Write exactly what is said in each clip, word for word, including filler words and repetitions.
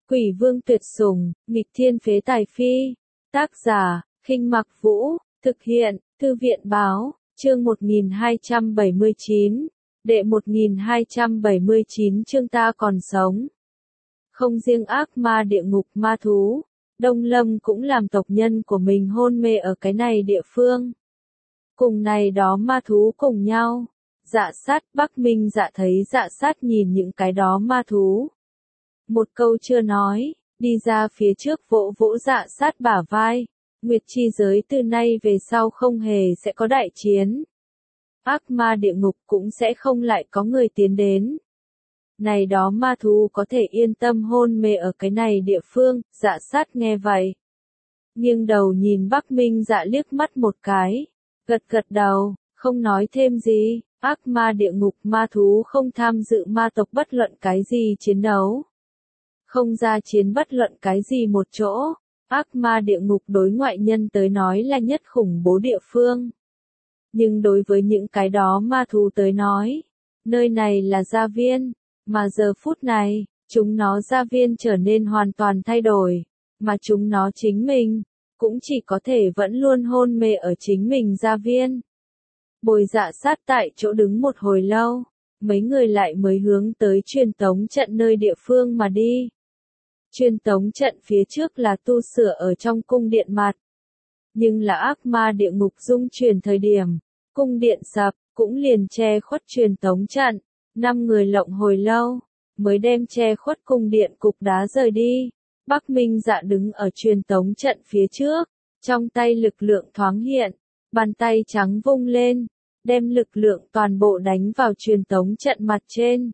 Quỷ vương tuyệt sủng, nghịch thiên phế tài phi. Tác giả, Khinh Mặc Vũ, thực hiện, Thư viện báo, chương một nghìn hai trăm bảy mươi chín, đệ một nghìn hai trăm bảy mươi chín chương ta còn sống. Không riêng ác ma địa ngục ma thú, Đông Lâm cũng làm tộc nhân của mình hôn mê ở cái này địa phương. Cùng này đó ma thú cùng nhau. Dạ sát Bắc Minh Dạ thấy dạ sát nhìn những cái đó ma thú. Một câu chưa nói, đi ra phía trước vỗ vỗ dạ sát bả vai. Nguyệt chi giới từ nay về sau không hề sẽ có đại chiến. Ác ma địa ngục cũng sẽ không lại có người tiến đến. Này đó ma thú có thể yên tâm hôn mê ở cái này địa phương, dạ sát nghe vậy. Nghiêng đầu nhìn Bắc Minh Dạ liếc mắt một cái, gật gật đầu, không nói thêm gì. Ác ma địa ngục ma thú không tham dự ma tộc bất luận cái gì chiến đấu. Không ra chiến bất luận cái gì một chỗ. Ác ma địa ngục đối ngoại nhân tới nói là nhất khủng bố địa phương. Nhưng đối với những cái đó ma thú tới nói, nơi này là gia viên, mà giờ phút này, chúng nó gia viên trở nên hoàn toàn thay đổi, mà chúng nó chính mình, cũng chỉ có thể vẫn luôn hôn mê ở chính mình gia viên. Bồi dạ sát tại chỗ đứng một hồi lâu, mấy người lại mới hướng tới truyền tống trận nơi địa phương mà đi. Truyền tống trận phía trước là tu sửa ở trong cung điện mặt. Nhưng là ác ma địa ngục dung chuyển thời điểm, cung điện sập, cũng liền che khuất truyền tống trận. Năm người lộng hồi lâu, mới đem che khuất cung điện cục đá rời đi. Bắc Minh Dạ đứng ở truyền tống trận phía trước, trong tay lực lượng thoáng hiện, bàn tay trắng vung lên, đem lực lượng toàn bộ đánh vào truyền tống trận mặt trên.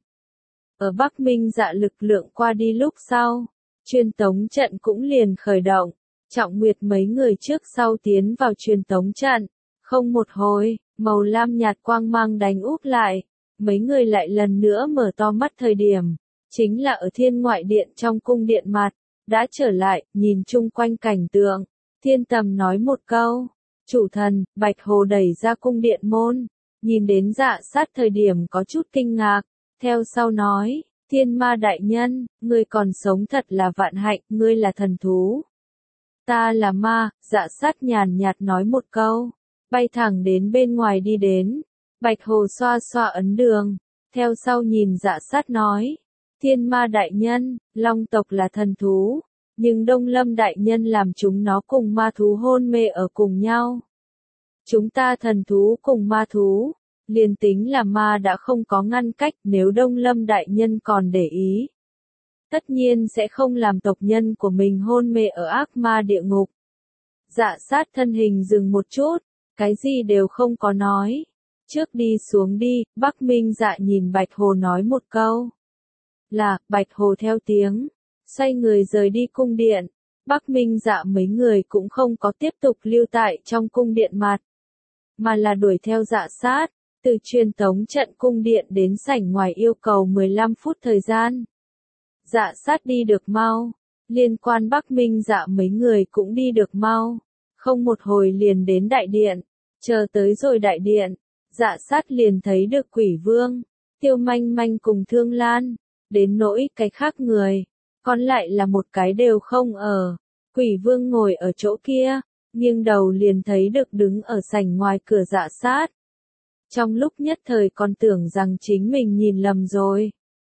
Ở Bắc Minh Dạ lực lượng qua đi lúc sau, truyền tống trận cũng liền khởi động, Trọng Nguyệt mấy người trước sau tiến vào truyền tống trận, không một hồi, màu lam nhạt quang mang đánh úp lại, mấy người lại lần nữa mở to mắt thời điểm, chính là ở Thiên Ngoại Điện trong cung điện mặt, đã trở lại, nhìn chung quanh cảnh tượng, Thiên Tầm nói một câu, chủ thần, Bạch Hồ đẩy ra cung điện môn, nhìn đến dạ sát thời điểm có chút kinh ngạc, theo sau nói, Thiên Ma đại nhân, ngươi còn sống thật là vạn hạnh, ngươi là thần thú. Ta là ma, dạ sát nhàn nhạt nói một câu, bay thẳng đến bên ngoài đi đến, Bạch Hồ xoa xoa ấn đường, theo sau nhìn dạ sát nói, Thiên Ma đại nhân, Long tộc là thần thú, nhưng Đông Lâm đại nhân làm chúng nó cùng ma thú hôn mê ở cùng nhau. Chúng ta thần thú cùng ma thú, liền tính là ma đã không có ngăn cách, nếu Đông Lâm đại nhân còn để ý. Tất nhiên sẽ không làm tộc nhân của mình hôn mê ở ác ma địa ngục. Dạ sát thân hình dừng một chút, cái gì đều không có nói. Trước đi xuống đi, Bắc Minh Dạ nhìn Bạch Hồ nói một câu. Là, Bạch Hồ theo tiếng, xoay người rời đi cung điện. Bắc Minh Dạ mấy người cũng không có tiếp tục lưu tại trong cung điện mặt, mà là đuổi theo dạ sát, từ truyền tống trận cung điện đến sảnh ngoài yêu cầu mười lăm phút thời gian. Dạ sát đi được mau, liên quan Bắc Minh Dạ mấy người cũng đi được mau, không một hồi liền đến đại điện, chờ tới rồi đại điện, dạ sát liền thấy được Quỷ Vương, Tiêu Manh Manh cùng Thương Lan, đến nỗi cái khác người, còn lại là một cái đều không ở. Quỷ Vương ngồi ở chỗ kia, nghiêng đầu liền thấy được đứng ở sảnh ngoài cửa dạ sát. Trong lúc nhất thời còn tưởng rằng chính mình nhìn lầm rồi.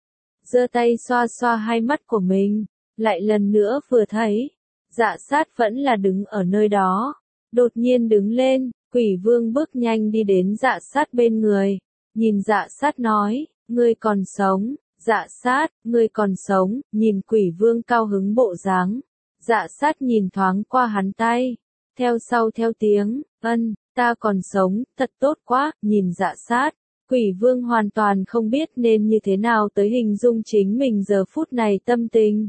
Giơ tay xoa xoa hai mắt của mình, lại lần nữa vừa thấy, dạ sát vẫn là đứng ở nơi đó. Đột nhiên đứng lên, Quỷ Vương bước nhanh đi đến dạ sát bên người, nhìn dạ sát nói, ngươi còn sống, dạ sát, ngươi còn sống, nhìn Quỷ Vương cao hứng bộ dáng. Dạ sát nhìn thoáng qua hắn tay, theo sau theo tiếng, ân, ta còn sống, thật tốt quá, nhìn dạ sát. Quỷ Vương hoàn toàn không biết nên như thế nào tới hình dung chính mình giờ phút này tâm tình.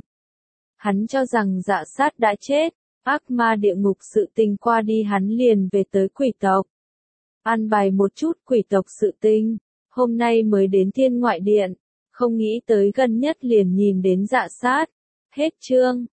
Hắn cho rằng dạ sát đã chết, ác ma địa ngục sự tình qua đi hắn liền về tới quỷ tộc. An bài một chút quỷ tộc sự tình, hôm nay mới đến Thiên Ngoại Điện, không nghĩ tới gần nhất liền nhìn đến dạ sát. Hết chương.